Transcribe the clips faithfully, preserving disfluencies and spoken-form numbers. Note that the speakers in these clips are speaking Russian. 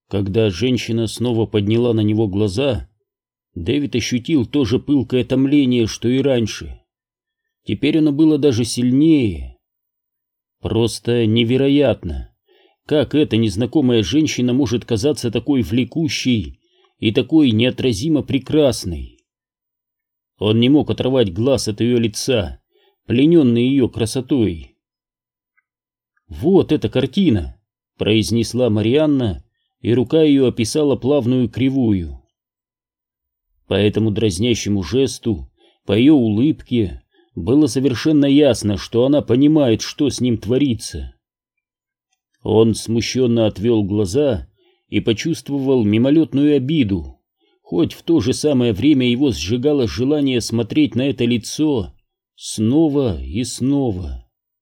Когда женщина снова подняла на него глаза, Дэвид ощутил то же пылкое томление, что и раньше. Теперь оно было даже сильнее. Просто невероятно, как эта незнакомая женщина может казаться такой влекущей и такой неотразимо прекрасной. Он не мог оторвать глаз от ее лица, плененный ее красотой. «Вот эта картина!» — произнесла Марианна, и рука ее описала плавную кривую. По этому дразнящему жесту, по ее улыбке, было совершенно ясно, что она понимает, что с ним творится. Он смущенно отвел глаза и почувствовал мимолетную обиду, хоть в то же самое время его сжигало желание смотреть на это лицо снова и снова.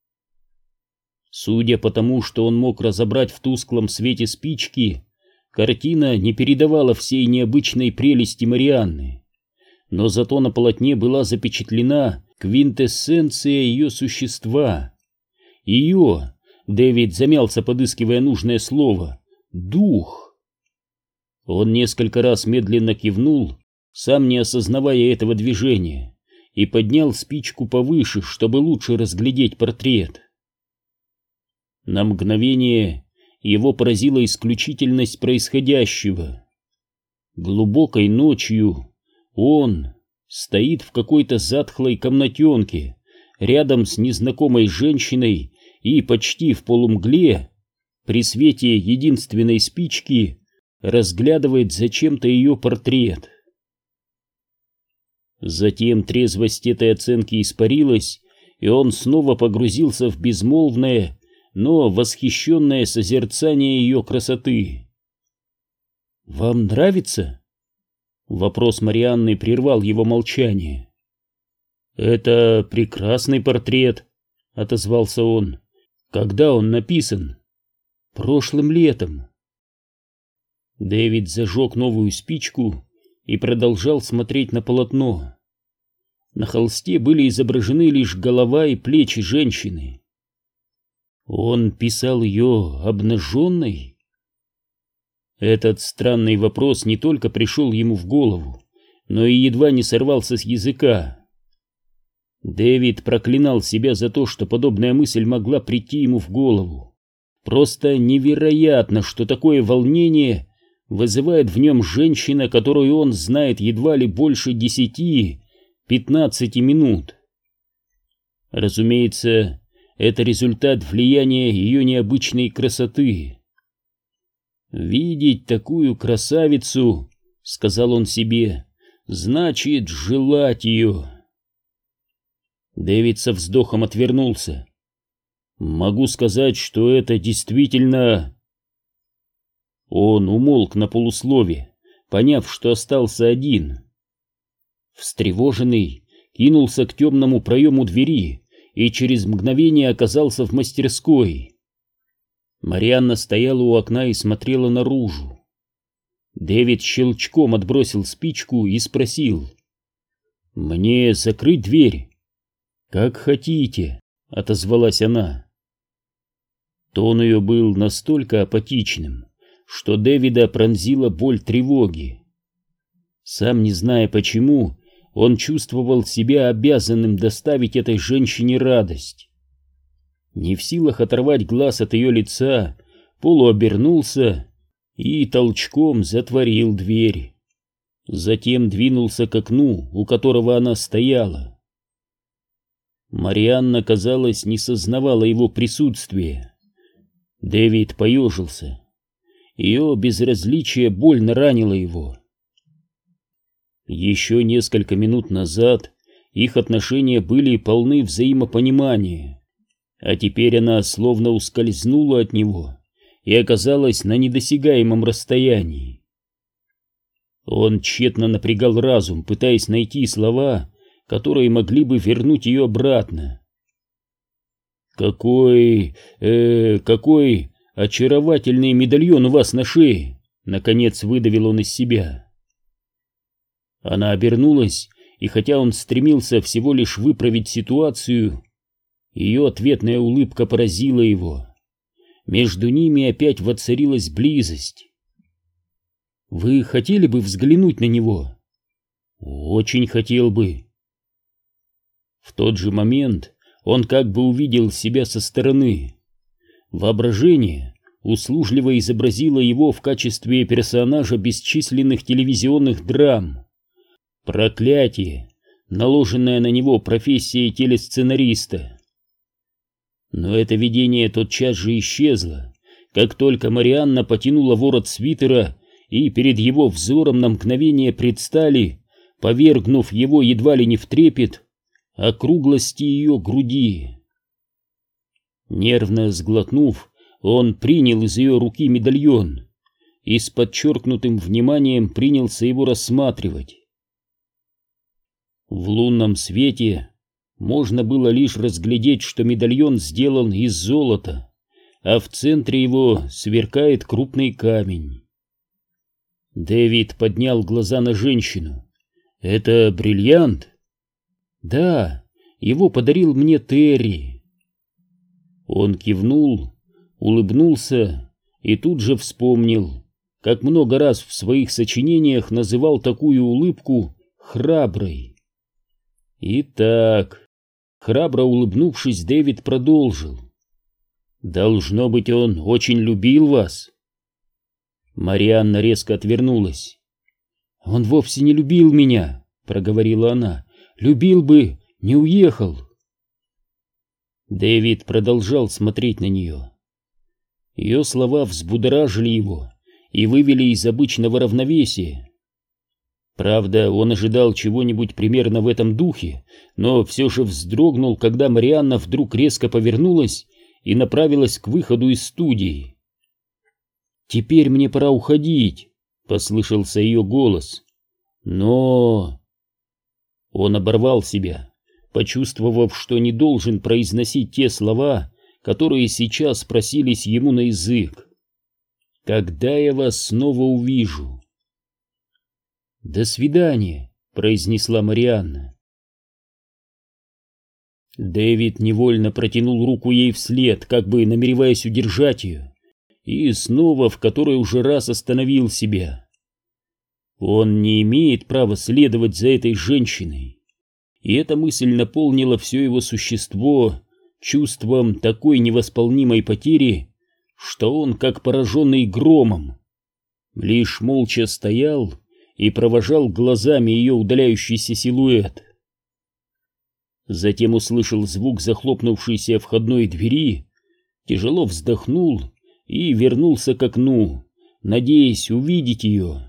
Судя по тому, что он мог разобрать в тусклом свете спички, картина не передавала всей необычной прелести Марианны, но зато на полотне была запечатлена квинтэссенция ее существа. Ее, Дэвид замялся, подыскивая нужное слово, дух. Он несколько раз медленно кивнул, сам не осознавая этого движения, и поднял спичку повыше, чтобы лучше разглядеть портрет. На мгновение его поразила исключительность происходящего. Глубокой ночью он стоит в какой-то затхлой комнатенке рядом с незнакомой женщиной и почти в полумгле, при свете единственной спички, разглядывает зачем-то ее портрет. Затем трезвость этой оценки испарилась, и он снова погрузился в безмолвное, но восхищенное созерцание ее красоты. «Вам нравится?» Вопрос Марианны прервал его молчание. «Это прекрасный портрет», — отозвался он. «Когда он написан?» «Прошлым летом». Дэвид зажег новую спичку и продолжал смотреть на полотно. На холсте были изображены лишь голова и плечи женщины. Он писал ее обнаженной? Этот странный вопрос не только пришел ему в голову, но и едва не сорвался с языка. Дэвид проклинал себя за то, что подобная мысль могла прийти ему в голову. Просто невероятно, что такое волнение вызывает в нем женщина, которую он знает едва ли больше десяти-пятнадцати минут. Разумеется, это результат влияния ее необычной красоты. «Видеть такую красавицу, — сказал он себе, — значит желать ее». Дэвид со вздохом отвернулся. «Могу сказать, что это действительно...» Он умолк на полуслове, поняв, что остался один. Встревоженный, кинулся к темному проему двери и через мгновение оказался в мастерской. Марианна стояла у окна и смотрела наружу. Дэвид щелчком отбросил спичку и спросил: «Мне закрыть дверь?» «Как хотите», — отозвалась она. Тон ее был настолько апатичным, что Дэвида пронзила боль тревоги. Сам не зная почему, он чувствовал себя обязанным доставить этой женщине радость. Не в силах оторвать глаз от ее лица, полуобернулся и толчком затворил дверь. Затем двинулся к окну, у которого она стояла. Марианна, казалось, не сознавала его присутствия. Дэвид поежился. Ее безразличие больно ранило его. Еще несколько минут назад их отношения были полны взаимопонимания, а теперь она словно ускользнула от него и оказалась на недосягаемом расстоянии. Он тщетно напрягал разум, пытаясь найти слова, которые могли бы вернуть ее обратно. «Какой... э... какой очаровательный медальон у вас на шее!» — наконец выдавил он из себя. Она обернулась, и хотя он стремился всего лишь выправить ситуацию, ее ответная улыбка поразила его. Между ними опять воцарилась близость. Вы хотели бы взглянуть на него? Очень хотел бы. В тот же момент он как бы увидел себя со стороны. Воображение услужливо изобразило его в качестве персонажа бесчисленных телевизионных драм. Проклятие, наложенное на него профессией телесценариста. Но это видение тотчас же исчезло, как только Марианна потянула ворот свитера, и перед его взором на мгновение предстали, повергнув его едва ли не в трепет, округлости ее груди. Нервно сглотнув, он принял из ее руки медальон и с подчеркнутым вниманием принялся его рассматривать. В лунном свете можно было лишь разглядеть, что медальон сделан из золота, а в центре его сверкает крупный камень. Дэвид поднял глаза на женщину. «Это бриллиант?» «Да, его подарил мне Терри». Он кивнул, улыбнулся и тут же вспомнил, как много раз в своих сочинениях называл такую улыбку храброй. Итак, храбро улыбнувшись, Дэвид продолжил. «Должно быть, он очень любил вас». Марианна резко отвернулась. «Он вовсе не любил меня», — проговорила она. «Любил бы, не уехал». Дэвид продолжал смотреть на нее. Ее слова взбудоражили его и вывели из обычного равновесия. Правда, он ожидал чего-нибудь примерно в этом духе, но все же вздрогнул, когда Марианна вдруг резко повернулась и направилась к выходу из студии. «Теперь мне пора уходить», — послышался ее голос. «Но...» Он оборвал себя, почувствовав, что не должен произносить те слова, которые сейчас просились ему на язык. «Когда я вас снова увижу?» «До свидания», — произнесла Марианна. Дэвид невольно протянул руку ей вслед, как бы намереваясь удержать ее, и снова в который уже раз остановил себя. Он не имеет права следовать за этой женщиной, и эта мысль наполнила все его существо чувством такой невосполнимой потери, что он, как пораженный громом, лишь молча стоял и провожал глазами ее удаляющийся силуэт. Затем услышал звук захлопнувшейся входной двери, тяжело вздохнул и вернулся к окну, надеясь увидеть ее.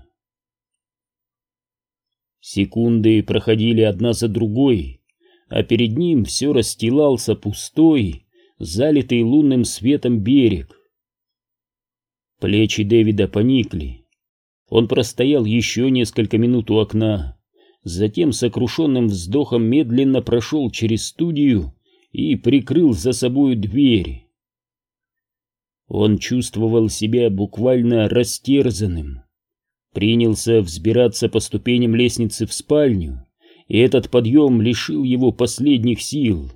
Секунды проходили одна за другой, а перед ним все расстилался пустой, залитый лунным светом берег. Плечи Дэвида поникли. Он простоял еще несколько минут у окна, затем сокрушенным вздохом медленно прошел через студию и прикрыл за собою дверь. Он чувствовал себя буквально растерзанным. Принялся взбираться по ступеням лестницы в спальню, и этот подъем лишил его последних сил.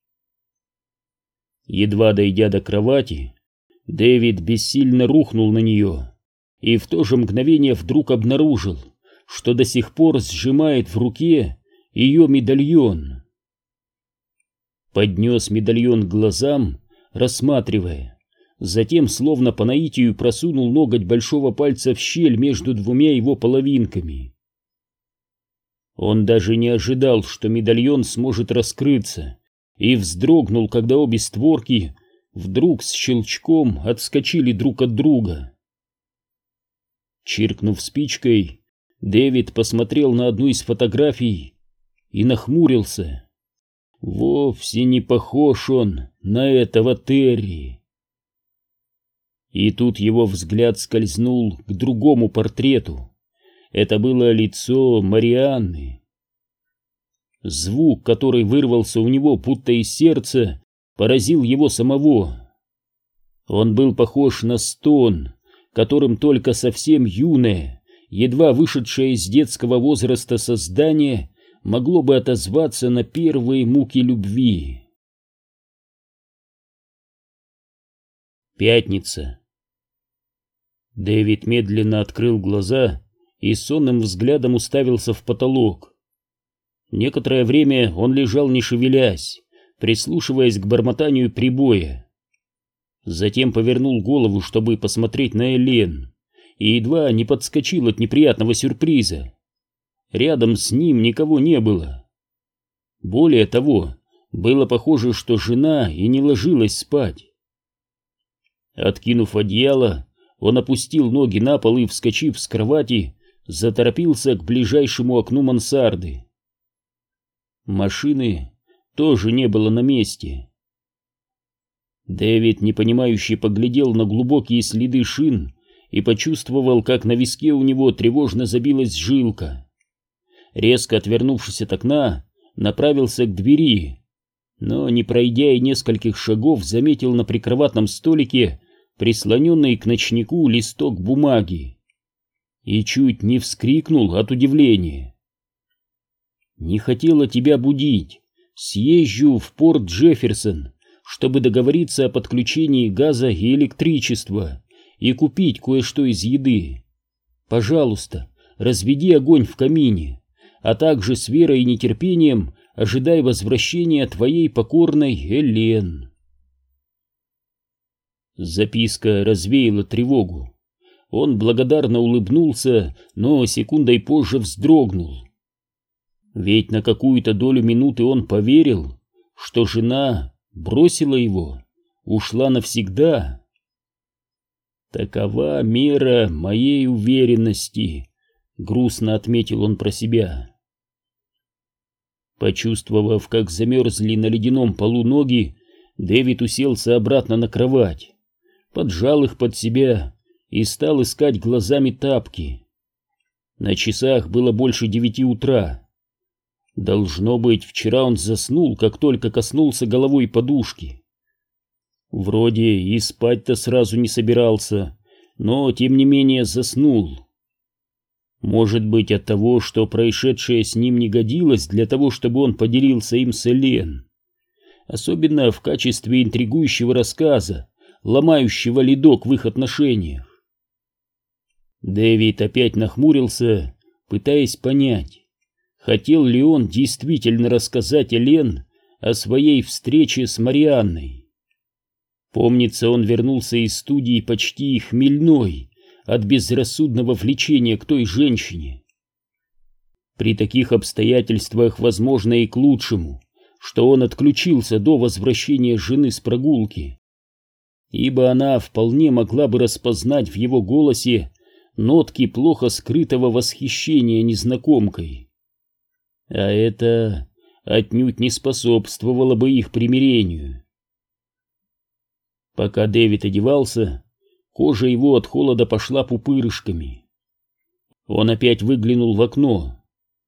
Едва дойдя до кровати, Дэвид бессильно рухнул на нее и в то же мгновение вдруг обнаружил, что до сих пор сжимает в руке ее медальон. Поднес медальон к глазам, рассматривая, затем, словно по наитию, просунул ноготь большого пальца в щель между двумя его половинками. Он даже не ожидал, что медальон сможет раскрыться, и вздрогнул, когда обе створки вдруг с щелчком отскочили друг от друга. Чиркнув спичкой, Дэвид посмотрел на одну из фотографий и нахмурился. Вовсе не похож он на этого Терри. И тут его взгляд скользнул к другому портрету. Это было лицо Марианны. Звук, который вырвался у него будто из сердца, поразил его самого. Он был похож на стон, которым только совсем юное, едва вышедшее из детского возраста создание могло бы отозваться на первые муки любви. Пятница. Дэвид медленно открыл глаза и сонным взглядом уставился в потолок. Некоторое время он лежал не шевелясь, прислушиваясь к бормотанию прибоя. Затем повернул голову, чтобы посмотреть на Элен, и едва не подскочил от неприятного сюрприза. Рядом с ним никого не было. Более того, было похоже, что жена и не ложилась спать. Откинув одеяло, он опустил ноги на пол и, вскочив с кровати, заторопился к ближайшему окну мансарды. Машины тоже не было на месте. Дэвид, непонимающе, поглядел на глубокие следы шин и почувствовал, как на виске у него тревожно забилась жилка. Резко отвернувшись от окна, направился к двери, но, не пройдя и нескольких шагов, заметил на прикроватном столике прислоненный к ночнику листок бумаги и чуть не вскрикнул от удивления. «Не хотела тебя будить. Съезжу в порт Джефферсон, чтобы договориться о подключении газа и электричества и купить кое-что из еды. Пожалуйста, разведи огонь в камине, а также с верой и нетерпением ожидай возвращения твоей покорной Элен». Записка развеяла тревогу. Он благодарно улыбнулся, но секундой позже вздрогнул. Ведь на какую-то долю минуты он поверил, что жена бросила его, ушла навсегда. «Такова мера моей уверенности», — грустно отметил он про себя. Почувствовав, как замерзли на ледяном полу ноги, Дэвид уселся обратно на кровать, поджал их под себя и стал искать глазами тапки. На часах было больше девяти утра. Должно быть, вчера он заснул, как только коснулся головой подушки. Вроде и спать-то сразу не собирался, но тем не менее заснул. Может быть, от того, что происшедшее с ним не годилось для того, чтобы он поделился им с Элен. Особенно в качестве интригующего рассказа, ломающего ледок в их отношениях. Дэвид опять нахмурился, пытаясь понять, хотел ли он действительно рассказать Элен о своей встрече с Марианной. Помнится, он вернулся из студии почти хмельной от безрассудного влечения к той женщине. При таких обстоятельствах, возможно, и к лучшему, что он отключился до возвращения жены с прогулки, ибо она вполне могла бы распознать в его голосе нотки плохо скрытого восхищения незнакомкой. А это отнюдь не способствовало бы их примирению. Пока Дэвид одевался, кожа его от холода пошла пупырышками. Он опять выглянул в окно.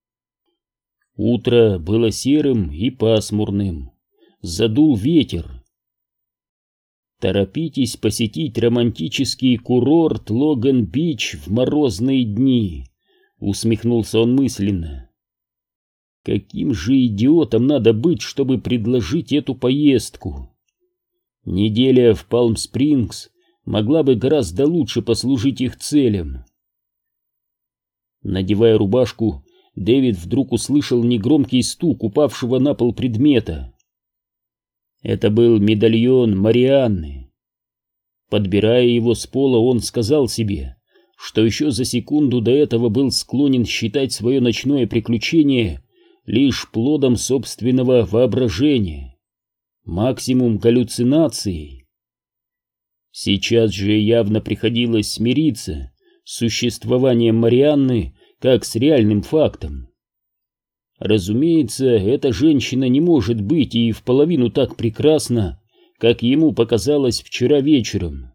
Утро было серым и пасмурным. Задул ветер. Торопитесь посетить романтический курорт Логан-Бич в морозные дни, усмехнулся он мысленно. Каким же идиотом надо быть, чтобы предложить эту поездку? Неделя в Палм-Спрингс могла бы гораздо лучше послужить их целям. Надевая рубашку, Дэвид вдруг услышал негромкий стук упавшего на пол предмета. Это был медальон Марианны. Подбирая его с пола, он сказал себе, что еще за секунду до этого был склонен считать свое ночное приключение лишь плодом собственного воображения, максимум галлюцинацией. Сейчас же явно приходилось смириться с существованием Марианны как с реальным фактом. Разумеется, эта женщина не может быть и в половину так прекрасна, как ему показалось вчера вечером.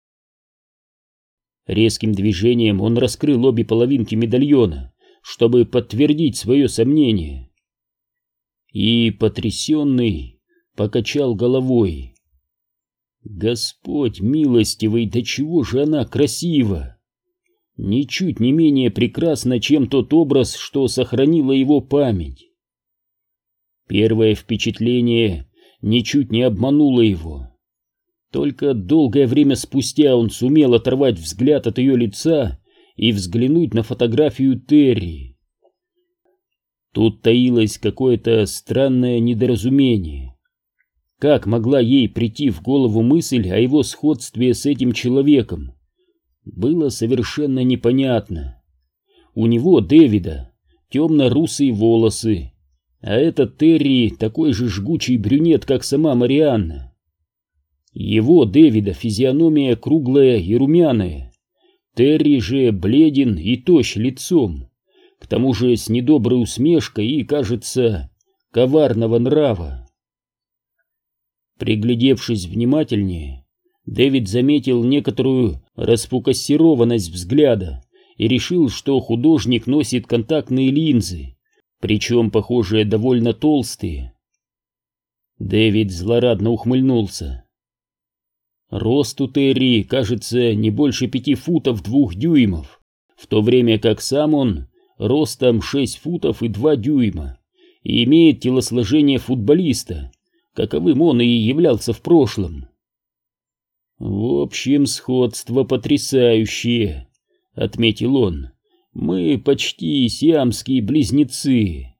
Резким движением он раскрыл обе половинки медальона, чтобы подтвердить свое сомнение. И, потрясенный, покачал головой. Господь милостивый, до чего же она красива! Ничуть не менее прекрасна, чем тот образ, что сохранила его память. Первое впечатление ничуть не обмануло его. Только долгое время спустя он сумел оторвать взгляд от ее лица и взглянуть на фотографию Терри. Тут таилось какое-то странное недоразумение. Как могла ей прийти в голову мысль о его сходстве с этим человеком? Было совершенно непонятно. У него, Дэвида, темно-русые волосы, а этот Терри такой же жгучий брюнет, как сама Марианна. Его, Дэвида, физиономия круглая и румяная, Терри же бледен и тощ лицом, к тому же с недоброй усмешкой и, кажется, коварного нрава. Приглядевшись внимательнее, Дэвид заметил некоторую расфокусированность взгляда и решил, что художник носит контактные линзы, причем, похоже, довольно толстые. Дэвид злорадно ухмыльнулся. Рост у Терри, кажется, не больше пяти футов двух дюймов, в то время как сам он ростом шесть футов и два дюйма и имеет телосложение футболиста, каковым он и являлся в прошлом. «В общем, сходство потрясающее», — отметил он. «Мы почти сиамские близнецы».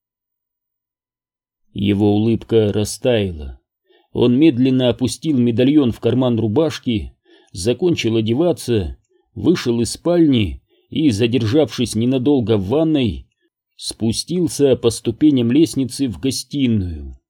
Его улыбка растаяла. Он медленно опустил медальон в карман рубашки, закончил одеваться, вышел из спальни и, задержавшись ненадолго в ванной, спустился по ступеням лестницы в гостиную.